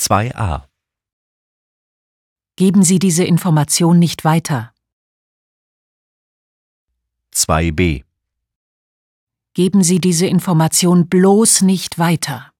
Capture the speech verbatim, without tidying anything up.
zwei a. Geben Sie diese Information nicht weiter. zwei b. Geben Sie diese Information bloß nicht weiter.